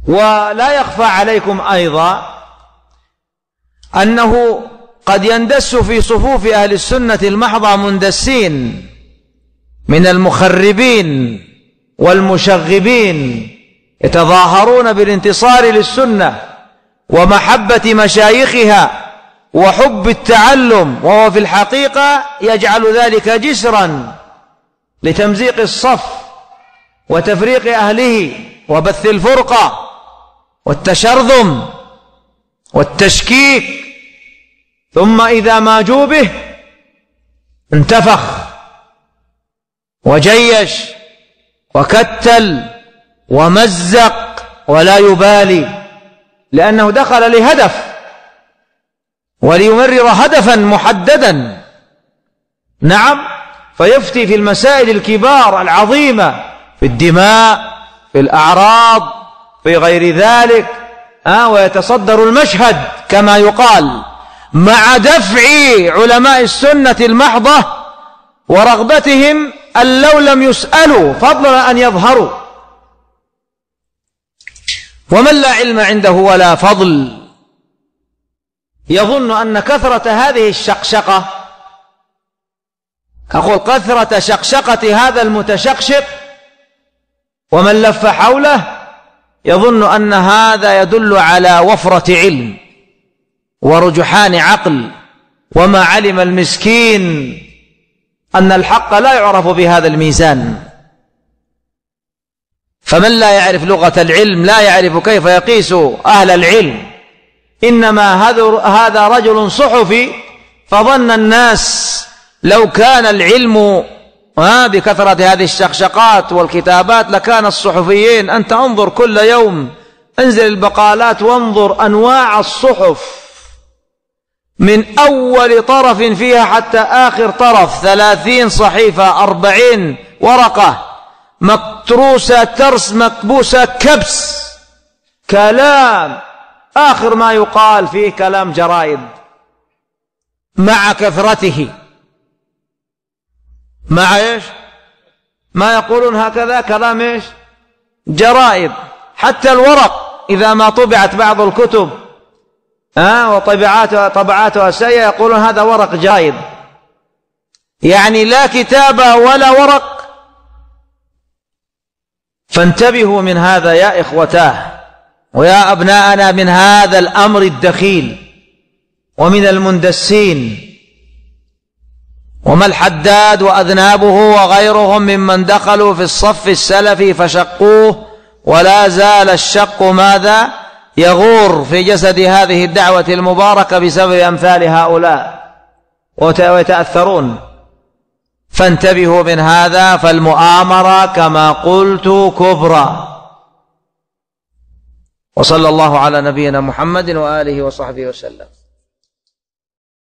ولا يخفى عليكم أيضا أنه قد يندس في صفوف أهل السنة المحضة مندسين من المخربين والمشغبين يتظاهرون بالانتصار للسنة ومحبة مشايخها وحب التعلم، وهو في الحقيقة يجعل ذلك جسرا لتمزيق الصف وتفريق أهله وبث الفرقة والتشرذم والتشكيك، ثم إذا ما جو به انتفخ وجيش وكتل ومزق ولا يبالي، لأنه دخل لهدف وليمرر هدفا محددا. نعم، فيفتي في المسائل الكبار العظيمة، في الدماء، في الأعراض، في غير ذلك، ويتصدر المشهد كما يقال، مع دفع علماء السنة المحضة ورغبتهم أن لو لم يسألوا فضلا أن يظهروا. ومن لا علم عنده ولا فضل يظن أن كثرة هذه الشقشقة، أقول كثرة شقشقة هذا المتشقشق ومن لف حوله، يظن أن هذا يدل على وفرة علم ورجحان عقل، وما علم المسكين أن الحق لا يعرف بهذا الميزان. فمن لا يعرف لغة العلم لا يعرف كيف يقيس أهل العلم، إنما هذا رجل صحفي، فظن الناس لو كان العلم بكثرة هذه الشقشقات والكتابات لكان الصحفيين. أنت انظر كل يوم، انزل البقالات وانظر أنواع الصحف، من أول طرف فيها حتى آخر طرف، 30 صحيفة، 40 ورقة متروسة ترس مكبوسة كبس، كلام آخر ما يقال فيه كلام جرائد مع كثرته. مع إيش؟ ما يقولون هكذا كلام إيش؟ جرائد. حتى الورق إذا ما طبعت بعض الكتب وطبعاتها سيئة يقولون هذا ورق جيد، يعني لا كتابة ولا ورق. فانتبهوا من هذا يا إخوتاه ويا أبناءنا، من هذا الأمر الدخيل ومن المندسين. وما الحداد وأذنابه وغيرهم ممن دخلوا في الصف السلفي فشقوه، ولا زال الشق ماذا يغور في جسد هذه الدعوة المباركة بسبب أمثال هؤلاء ويتأثرون. فانتبهوا من هذا، فالمؤامرة كما قلت كبرى. وصلى الله على نبينا محمد وآله وصحبه وسلم.